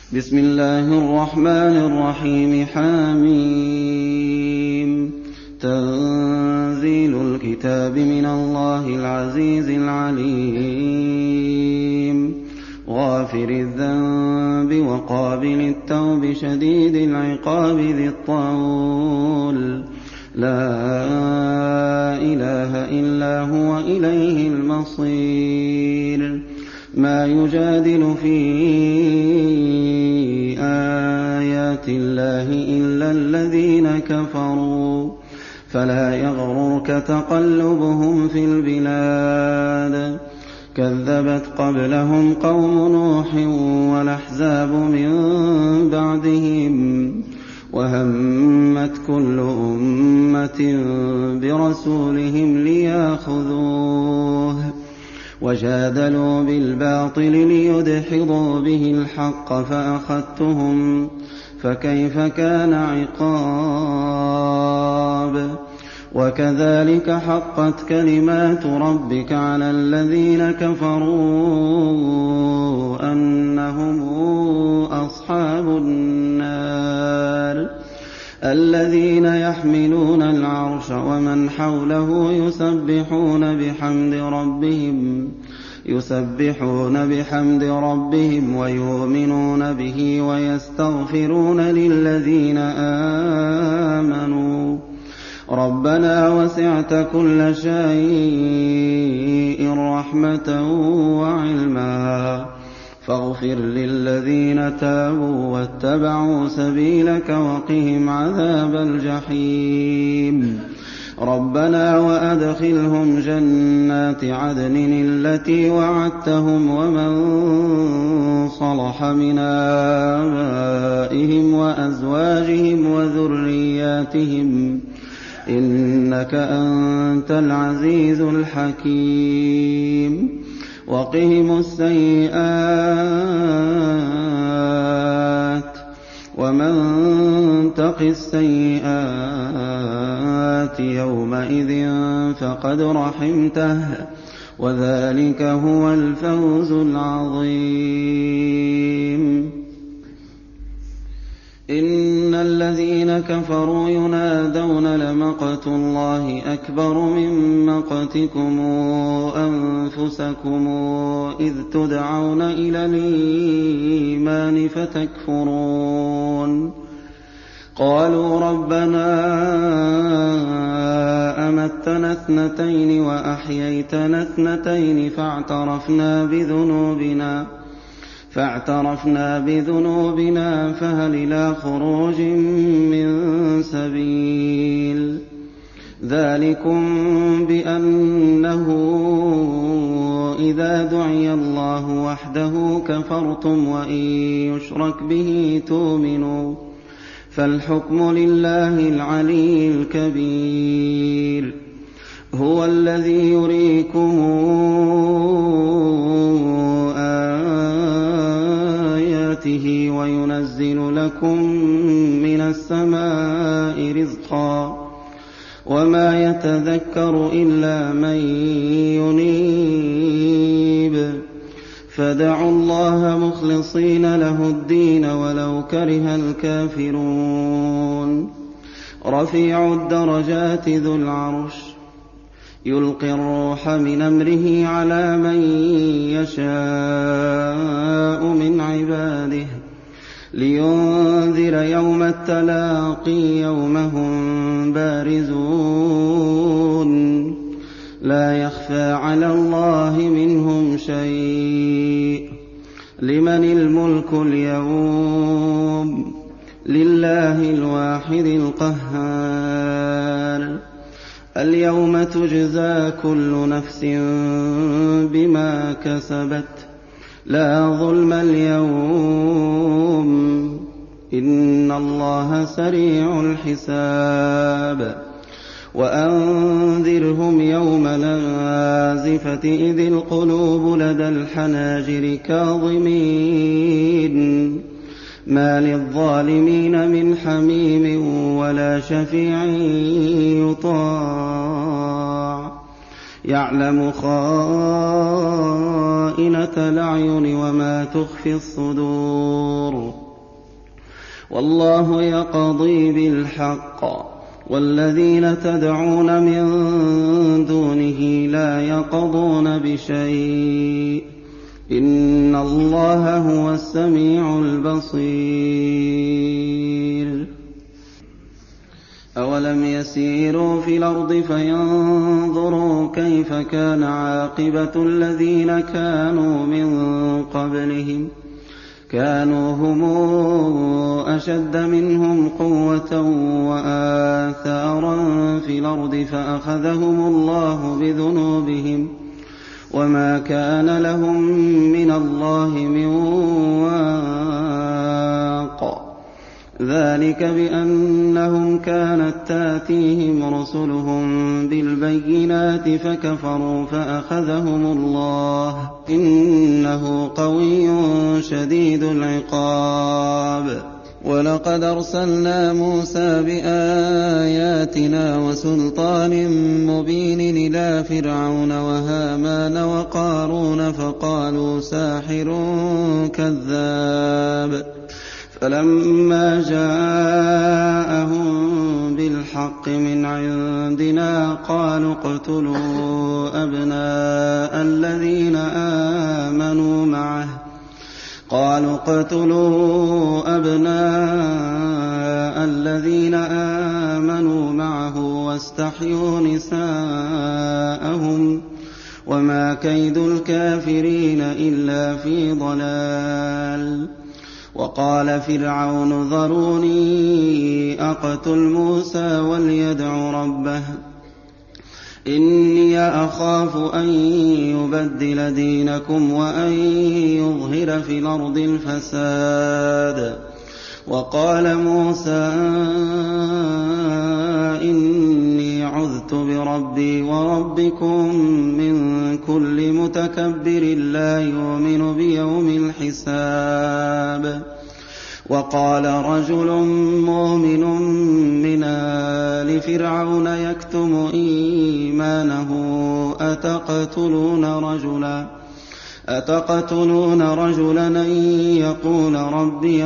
بسم الله الرحمن الرحيم حم تنزيل الكتاب من الله العزيز العليم غافر الذنب وقابل التوب شديد العقاب ذي الطول لا إله إلا هو إليه المصير ما يجادل في آيات الله إلا الذين كفروا فلا يغررك تقلبهم في البلاد كذبت قبلهم قوم نوح والأحزاب من بعدهم وهمت كل أمة برسولهم ليأخذوه وجادلوا بالباطل ليدحضوا به الحق فأخذتهم فكيف كان عقاب وكذلك حقت كلمات ربك على الذين كفروا أنهم أصحاب النار الذين يحملون العرش ومن حوله يسبحون بحمد ربهم ويؤمنون به ويستغفرون للذين آمنوا ربنا وسعت كل شيء رحمة وعلما فاغفر للذين تابوا واتبعوا سبيلك وقهم عذاب الجحيم ربنا وأدخلهم جنات عدن التي وعدتهم ومن صلح من آبائهم وأزواجهم وذرياتهم إنك أنت العزيز الحكيم وقهم السيئات ومن تق السيئات يومئذ فقد رحمته وذلك هو الفوز العظيم إن الذين كفروا ينادون لمقت الله أكبر من مقتكم أنفسكم إذ تدعون إلى الإيمان فتكفرون قالوا ربنا أمتنا اثنتين وأحييتنا اثنتين فاعترفنا بذنوبنا فهل إلى خروج من سبيل ذلكم بأنه إذا دعي الله وحده كفرتم وإن يشرك به تؤمنوا فالحكم لله العلي الكبير هو الذي يريكم آياته وينزل لكم من السماء رزقا وما يتذكر إلا من ينيب فدعوا الله مخلصين له الدين ولو كره الكافرون رفيع الدرجات ذو العرش يلقي الروح من أمره على من يشاء من عباده لينذر يوم التلاقي يوم هم بارزون لا يخفى على الله منهم شيء لمن الملك اليوم لله الواحد القهار اليوم تجزى كل نفس بما كسبت لا ظلم اليوم إن الله سريع الحساب وأنذرهم يوم الآزفة إذ القلوب لدى الحناجر كاظمين ما للظالمين من حميم ولا شفيع يطاع يعلم خائنة الأعين وما تخفي الصدور والله يقضي بالحق والذين تدعون من دونه لا يقضون بشيء إن الله هو السميع البصير أولم يسيروا في الأرض فينظروا كيف كان عاقبة الذين كانوا من قبلهم كانوا هم أشد منهم قوة وآثارا في الأرض فأخذهم الله بذنوبهم وما كان لهم من الله من واق ذلك بأنهم كانت تأتيهم رسلهم بالبينات فكفروا فأخذهم الله إنه قوي شديد العقاب ولقد أرسلنا موسى بآياتنا وسلطان مبين إلى فرعون وهامان وقارون فقالوا ساحر كذاب فلما جاءهم بالحق من عندنا قالوا اقتلوا أبناء الذين آمنوا معه واستحيوا نساءهم وما كيد الكافرين إلا في ضلال وقال فرعون ذروني أقتل موسى وليدع ربه إني أخاف أن يبدل دينكم وأن يظهر في الأرض الفساد وقال موسى إني عذت بربي وربكم من كل متكبر لا يؤمن بيوم الحساب وقال رجل مؤمن من آل فرعون يكتم إيمانه أتقتلون رجلا أن يقول ربي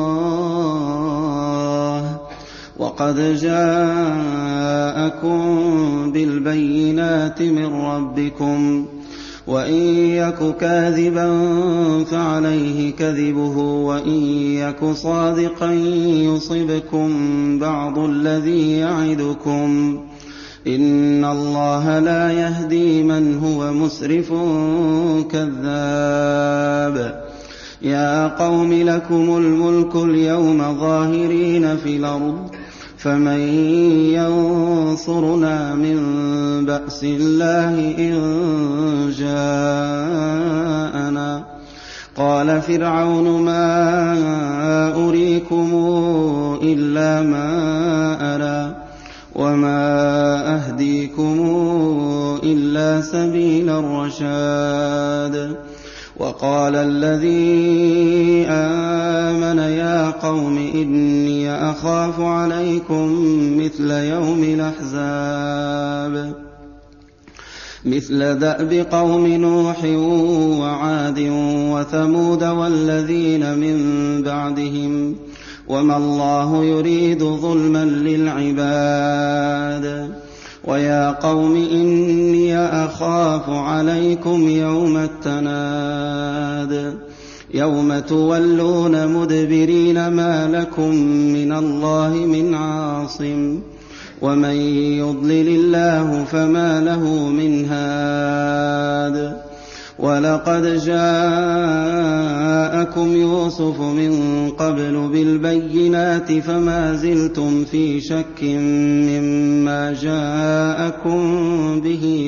الله وقد جاءكم بالبينات من ربكم وإن يك كاذبا فعليه كذبه وإن يك صادقا يصبكم بعض الذي يعدكم إن الله لا يهدي من هو مسرف كذاب يا قوم لكم الملك اليوم ظاهرين في الأرض فمن ينصرنا من بأس الله إن جاءنا قال فرعون ما أريكم إلا ما أرى وما أهديكم إلا سبيل الرشاد وقال الذي آمن يا قوم إني أخاف عليكم مثل دأب قوم نوح وعاد وثمود والذين من بعدهم وما الله يريد ظلما للعباد ويا قوم إني أخاف عليكم يوم التناد يوم تولون مدبرين ما لكم من الله من عاصم ومن يضلل الله فما له من هاد ولقد جاءكم يوسف من قبل بالبينات فما زلتم في شك مما جاءكم به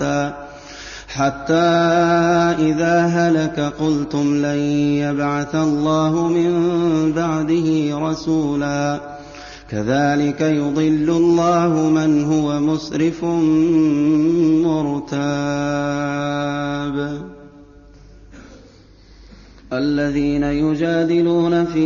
حتى إذا هلك قلتم لن يبعث الله من بعده رسولا كذلك يضل الله من هو مسرف مرتاب الذين يجادلون في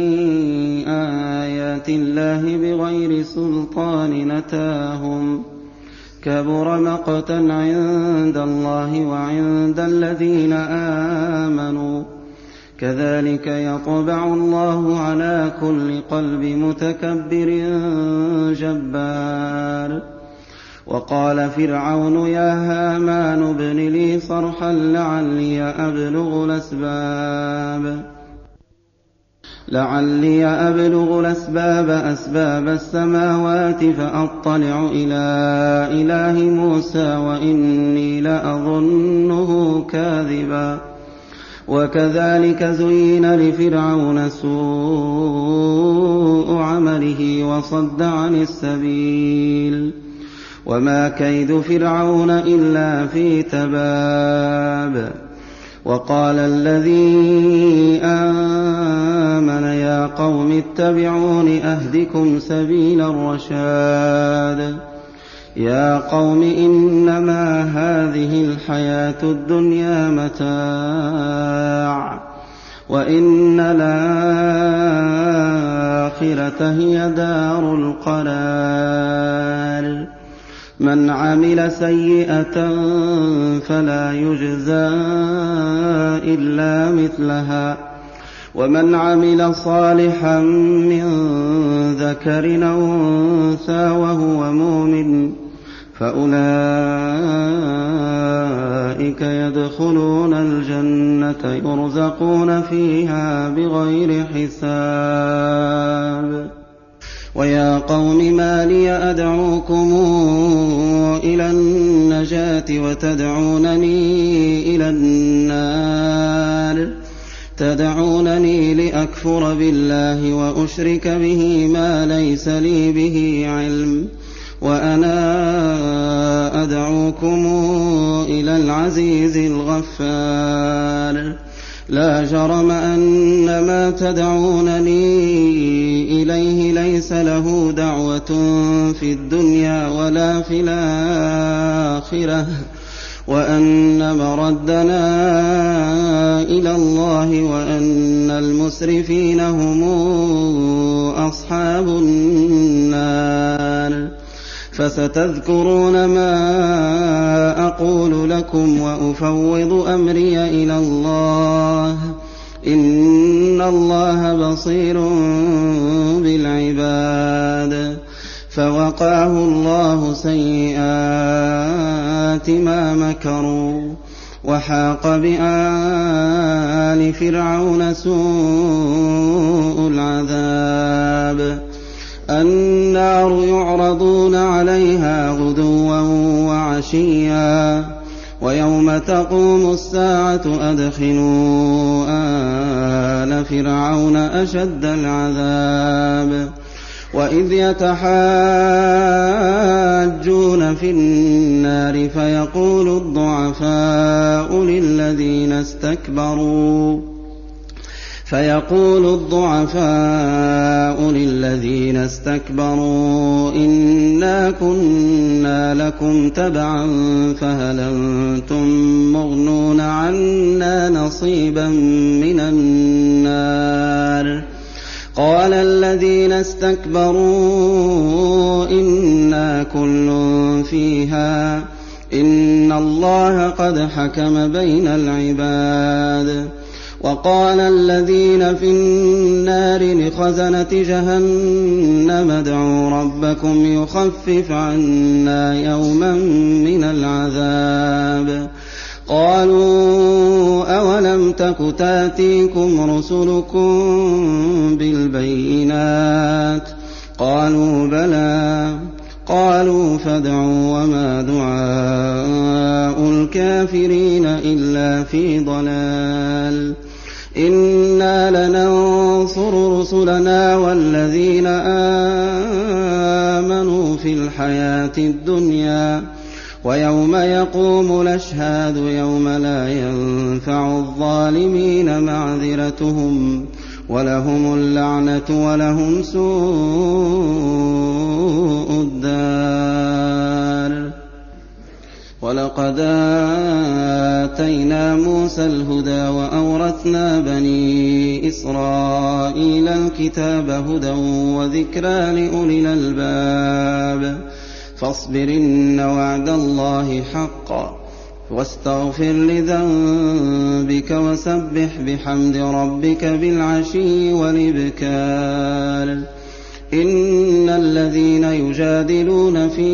آيات الله بغير سلطان أتاهم كبر مقتا عند الله وعند الذين آمنوا كَذَٰلِكَ يَطْبَعُ اللَّهُ عَلَىٰ كُلِّ قَلْبِ مُتَكَبِّرٍ جَبَّارٍ وَقَالَ فِرْعَوْنُ يَا هَامَانُ ابْنِ لِي صَرْحًا لَعَلِّي أَبْلُغُ الْأَسْبَابَ أَسْبَابَ السَّمَاوَاتِ فَأَطَّلِعُ إِلَىٰ إِلَٰهِ مُوسَىٰ وَإِنِّي لَأَظُنُّهُ كَاذِبًا وَكَذَٰلِكَ زُيِّنَ لِفِرْعَوْنَ سُوءُ عَمَلِهِ وَصَدَّ عَنِ السَّبِيلِ وَمَا كَيْدُ فِرْعَوْنَ إِلَّا فِي تَبَابٍ وَقَالَ الَّذِي آمَنَ يَا قَوْمِ اتَّبِعُونِ أَهْدِكُمْ سَبِيلَ الرَّشَادِ يَا قَوْمِ إِنَّمَا هَٰذِهِ الْحَيَاةُ الدُّنْيَا مَتَاعٌ وَإِنَّ الْآخِرَةَ هِيَ دَارُ الْقَرَارِ مَنْ عَمِلَ سَيِّئَةً فَلَا يُجْزَىٰ إِلَّا مِثْلَهَا وَمَنْ عَمِلَ صَالِحًا مِّن ذَكَرٍ أَوْ أُنثَىٰ وَهُوَ مُؤْمِنٌ فَأُولَٰئِكَ يَدْخُلُونَ الْجَنَّةَ يُرْزَقُونَ فِيهَا بِغَيْرِ حِسَابٍ وَيَا قَوْمِ مَا لِيَ أَدْعُوكُمْ إِلَى النَّجَاةِ وَتَدْعُونَنِي إِلَى النَّارِ تَدْعُونَنِي لِأَكْفُرَ بِاللَّهِ وَأُشْرِكَ بِهِ مَا لَيْسَ لِي بِهِ عِلْمٌ وَأَنَا أَدْعُوكُمْ إِلَى الْعَزِيزِ الْغَفَّارِ لَا جَرَمَ أَنَّ مَا تَدْعُونَنِي إِلَيْهِ لَيْسَ لَهُ دَعْوَةٌ فِي الدُّنْيَا وَلَا فِي الْآخِرَةِ وَأَنَّ مَرَدَّنَا إِلَى اللَّهِ وَأَنَّ الْمُسْرِفِينَ هُمْ أَصْحَابُ النَّارِ فَسَتَذْكُرُونَ مَا أَقُولُ لَكُمْ وَأُفَوِّضُ أَمْرِيَ إِلَى اللَّهِ ۚ إِنَّ اللَّهَ بَصِيرٌ بِالْعِبَادِ فَوَقَاهُ اللَّهُ سَيِّئَاتِ مَا مَكَرُوا وَحَاقَ بِآلِ فِرْعَوْنَ سُوءُ الْعَذَابِ النَّارُ يُعْرَضُونَ عَلَيْهَا غُدُوًّا وَعَشِيًّا وَيَوْمَ تَقُومُ السَّاعَةُ أَدْخِلُوا آلَ فِرْعَوْنَ أَشَدَّ الْعَذَابِ وَإِذْ يَتَحَاجُّونَ فِي النَّارِ فيقول الضعفاء للذين استكبروا إنا كنا لكم تبعا فهل أنتم مغنون عنا نصيبا من النار قال الذين استكبروا إنا كل فيها إن الله قد حكم بين العباد وقال الذين في النار لخزنة جهنم ادعوا ربكم يخفف عنا يوما من العذاب قالوا أولم تك تأتيكم رسلكم بالبينات قالوا بلى قالوا فادعوا وما دعاء الكافرين إلا في ضلال إنا لننصر رسلنا والذين آمنوا في الحياة الدنيا ويوم يقوم الأشهاد يوم لا ينفع الظالمين معذرتهم ولهم اللعنة ولهم سوء الدار ولقد آتينا موسى الهدى وأورثنا بني إسرائيل الكتاب هدى وذكرى لأولي الألباب فاصبر إن وعد الله حق وَاسْتَغْفِرْ لِذَنبِكَ وَسَبِّحْ بِحَمْدِ رَبِّكَ بِالْعَشِيِّ وَالْإِبْكَارِ إِنَّ الَّذِينَ يُجَادِلُونَ فِي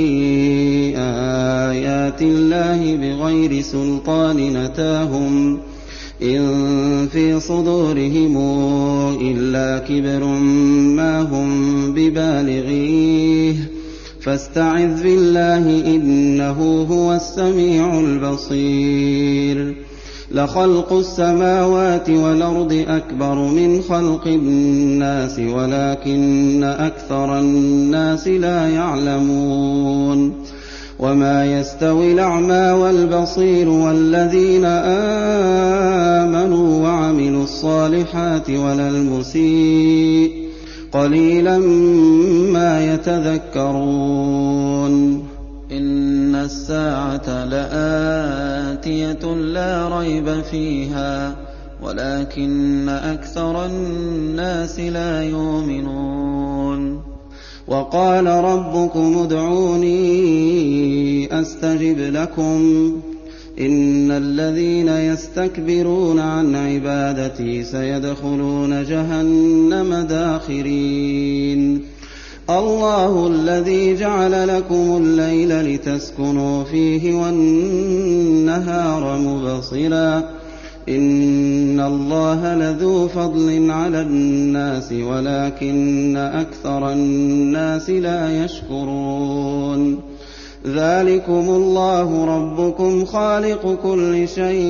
آيَاتِ اللَّهِ بِغَيْرِ سُلْطَانٍ أَتَاهُمْ إِن فِي صُدُورِهِمْ إِلَّا كِبْرٌ مَّا هُم بِبَالِغِيهِ فَاسْتَعِذْ بِاللَّهِ ۖ إِنَّهُ هُوَ السَّمِيعُ الْبَصِيرُ لَخَلْقُ السَّمَاوَاتِ وَالْأَرْضِ أَكْبَرُ مِنْ خَلْقِ النَّاسِ وَلَٰكِنَّ أَكْثَرَ النَّاسِ لَا يَعْلَمُونَ وَمَا يَسْتَوِي الْأَعْمَىٰ وَالْبَصِيرُ وَالَّذِينَ آمَنُوا وَعَمِلُوا الصَّالِحَاتِ وَلَا الْمُسِيءُ قَلِيلًا مَّا يَتَذَكَّرُونَ إِنَّ السَّاعَةَ لَآتِيَةٌ لَّا رَيْبَ فِيهَا وَلَٰكِنَّ أَكْثَرَ النَّاسِ لَا يُؤْمِنُونَ وَقَالَ رَبُّكُمُ ادْعُونِي أَسْتَجِبْ لَكُمْ إِنَّ الَّذِينَ يَسْتَكْبِرُونَ عَنْ عِبَادَتِي سَيَدْخُلُونَ جَهَنَّمَ دَاخِرِينَ اللَّهُ الَّذِي جَعَلَ لَكُمُ اللَّيْلَ لِتَسْكُنُوا فِيهِ وَالنَّهَارَ مُبْصِرًا إِنَّ اللَّهَ لَذُو فَضْلٍ عَلَى النَّاسِ وَلَٰكِنَّ أَكْثَرَ النَّاسِ لَا يَشْكُرُونَ ذَٰلِكُمُ اللَّهُ رَبُّكُمْ خَالِقُ كُلِّ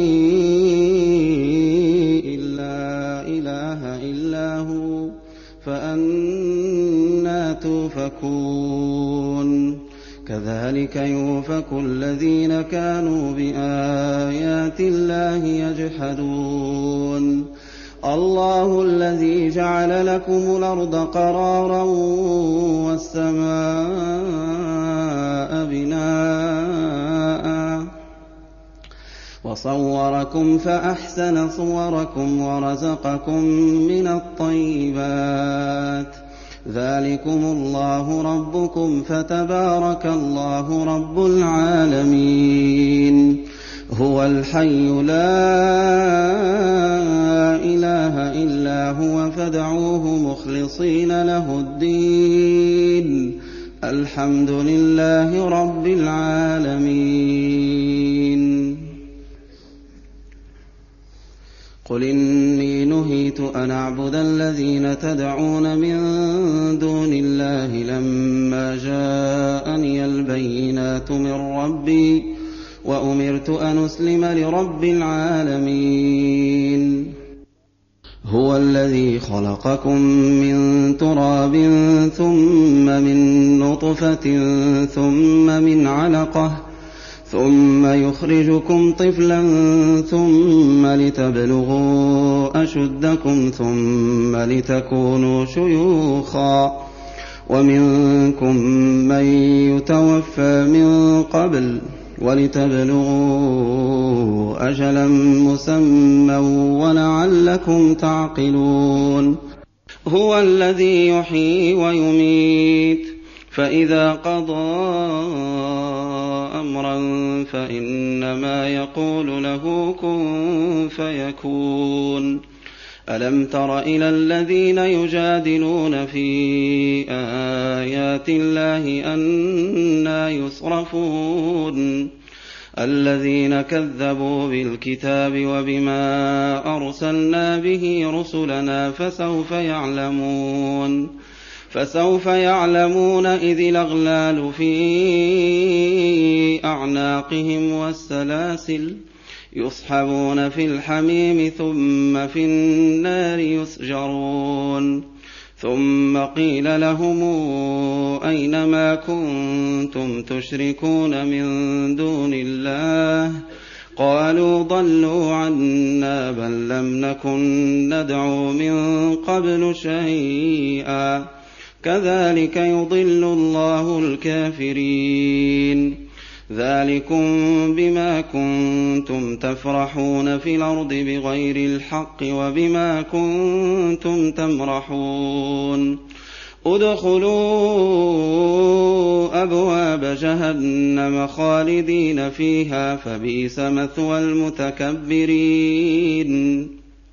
شَيْءٍ لَّا إِلَٰهَ إِلَّا هُوَ فَأَنَّىٰ تُؤْفَكُونَ كَذَٰلِكَ يُؤْفَكُ الَّذِينَ كَانُوا بِآيَاتِ اللَّهِ يَجْحَدُونَ اللَّهُ الَّذِي جَعَلَ لَكُمُ الْأَرْضَ قَرَارًا وَالسَّمَاءَ بِنَاءً وَصَوَّرَكُمْ فَأَحْسَنَ صُوَرَكُمْ وَرَزَقَكُم مِّنَ الطَّيِّبَاتِ ذَٰلِكُمُ اللَّهُ رَبُّكُمْ فَتَبَارَكَ اللَّهُ رَبُّ الْعَالَمِينَ هُوَ الْحَيُّ لَا إِلَٰهَ إِلَّا هُوَ فَادْعُوهُ مُخْلِصِينَ لَهُ الدِّينَ الْحَمْدُ لِلَّهِ رَبِّ الْعَالَمِينَ قُلْ إِنِّي نُهِيتُ أَنْ أَعْبُدَ الَّذِينَ تَدْعُونَ مِن دُونِ اللَّهِ لَمَّا جَاءَنِيَ الْبَيِّنَاتُ مِن رَّبِّي وَأُمِرْتُ أَنْ أُسْلِمَ لِرَبِّ الْعَالَمِينَ هُوَ الَّذِي خَلَقَكُم مِّن تُرَابٍ ثُمَّ مِن نُّطْفَةٍ ثُمَّ مِنْ عَلَقَةٍ ثُمَّ يُخْرِجُكُمْ طِفْلًا ثُمَّ لِتَبْلُغُوا أَشُدَّكُمْ ثُمَّ لِتَكُونُوا شُيُوخًا وَمِنكُم مَّن يُتَوَفَّىٰ مِن قَبْلُ وَلِتَبْلُغُوا أَجَلًا مُّسَمًّى وَلَعَلَّكُمْ تَعْقِلُونَ هُوَ الَّذِي يُحْيِي وَيُمِيتُ فَإِذَا قَضَىٰ أَمْرًا فَإِنَّمَا يَقُولُ لَهُ كُن فَيَكُونُ أَلَمْ تَرَ إِلَى الَّذِينَ يُجَادِلُونَ فِي آيَاتِ اللَّهِ أَنَّىٰ يُصْرَفُونَ الَّذِينَ كَذَّبُوا بِالْكِتَابِ وَبِمَا أَرْسَلْنَا بِهِ رُسُلَنَا فَسَوْفَ يَعْلَمُونَ إِذِ الْأَغْلَالُ فِي أَعْنَاقِهِمْ وَالسَّلَاسِلُ يُسْحَبُونَ فِي الْحَمِيمِ ثُمَّ فِي النَّارِ يُسْجَرُونَ ثُمَّ قِيلَ لَهُمْ أَيْنَ مَا كُنتُمْ تُشْرِكُونَ مِن دُونِ اللَّهِ قَالُوا ضَلُّوا عَنَّا بَل لَّمْ نَكُن نَّدْعُو مِن قَبْلُ شَيْئًا كَذَٰلِكَ يُضِلُّ اللَّهُ الْكَافِرِينَ ذَٰلِكُم بِمَا كُنتُمْ تَفْرَحُونَ فِي الْأَرْضِ بِغَيْرِ الْحَقِّ وَبِمَا كُنتُمْ تَمْرَحُونَ ادْخُلُوا أَبْوَابَ جَهَنَّمَ خَالِدِينَ فِيهَا فَبِئْسَ مَثْوَى الْمُتَكَبِّرِينَ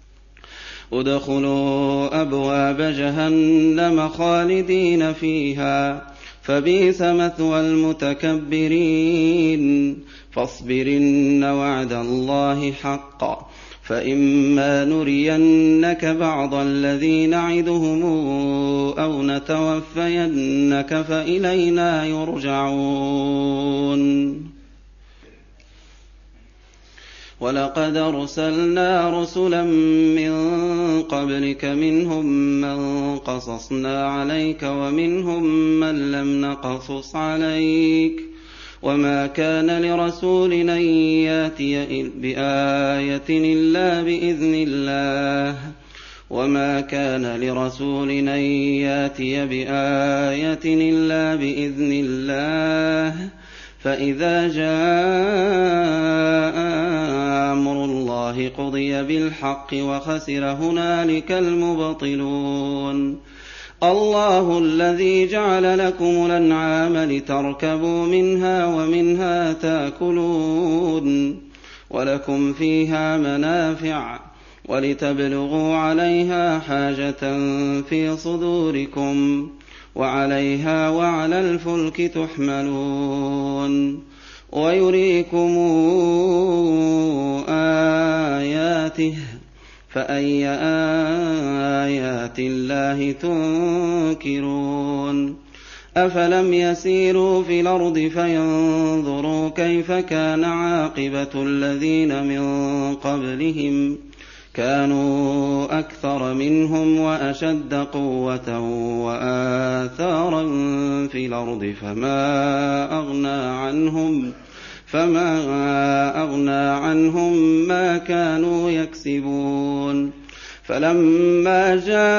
ادْخُلُوا أَبْوَابَ جَهَنَّمَ خَالِدِينَ فِيهَا فَبِئْسَ مَثْوَى الْمُتَكَبِّرِينَ فَاصْبِرْ إِنَّ وَعْدَ اللَّهِ حَقٌّ فَإِمَّا نُرِيَنَّكَ بَعْضَ الَّذِي نَعِدُهُمْ أَوْ نَتَوَفَّيَنَّكَ فَإِلَيْنَا يُرْجَعُونَ وَلَقَدْ أَرْسَلْنَا رُسُلًا مِّن قَبْلِكَ مِنْهُم مَّن قَصَصْنَا عَلَيْكَ وَمِنْهُم مَّن لَّمْ نَقْصُصْ عَلَيْكَ وَمَا كَانَ لِرَسُولٍ أَن يَأْتِيَ بِآيَةٍ إِلَّا بِإِذْنِ اللَّهِ وَمَا كَانَ لِرَسُولٍ أَن يَأْتِيَ بِآيَةٍ إِلَّا بِإِذْنِ اللَّهِ فَإِذَا جَاءَ أَمْرُ اللَّهِ قُضِيَ بِالْحَقِّ وَخَسِرَ هُنَالِكَ الْمُبْطِلُونَ اللَّهُ الَّذِي جَعَلَ لَكُمُ الْأَنْعَامَ لِتَرْكَبُوا مِنْهَا وَمِنْهَا تَأْكُلُونَ وَلَكُمْ فِيهَا مَنَافِعُ وَلِتَبْلُغُوا عَلَيْهَا حَاجَةً فِي صُدُورِكُمْ وَعَلَيْهَا وَعَلَى الْفُلْكِ تُحْمَلُونَ وَيُرِيكُمْ آيَاتِهِ فَأَيَّ آيَاتِ اللَّهِ تُنكِرُونَ أَفَلَمْ يَسِيرُوا فِي الْأَرْضِ فَيَنظُرُوا كَيْفَ كَانَ عَاقِبَةُ الَّذِينَ مِن قَبْلِهِمْ كَانُوا أَكْثَرَ مِنْهُمْ وَأَشَدَّ قُوَّةً وَآثَارًا فِي الْأَرْضِ فَمَا أَغْنَىٰ عَنْهُم مَّا كَانُوا يَكْسِبُونَ فَلَمَّا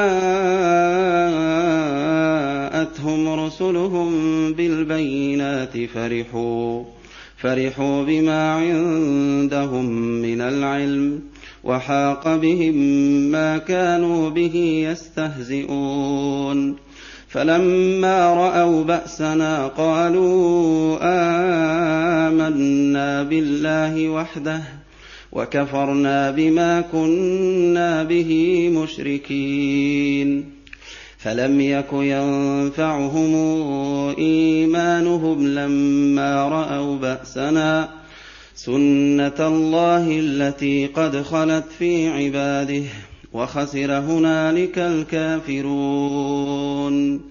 جَاءَتْهُمْ رُسُلُهُم بِالْبَيِّنَاتِ فَرِحُوا بِمَا عِندَهُم مِّنَ الْعِلْمِ وَحَاقَ بِهِم مَّا كَانُوا بِهِ يَسْتَهْزِئُونَ فَلَمَّا رَأَوْا بَأْسَنَا قَالُوا آمَنَّا بِاللَّهِ وَحْدَهُ وَكَفَرْنَا بِمَا كُنَّا بِهِ مُشْرِكِينَ فَلَمْ يَكُ يَنفَعُهُمْ إِيمَانُهُمْ لَمَّا رَأَوْا بَأْسَنَا سُنَّتَ اللَّهِ الَّتِي قَدْ خَلَتْ فِي عِبَادِهِ وَخَسِرَ هُنَالِكَ الْكَافِرُونَ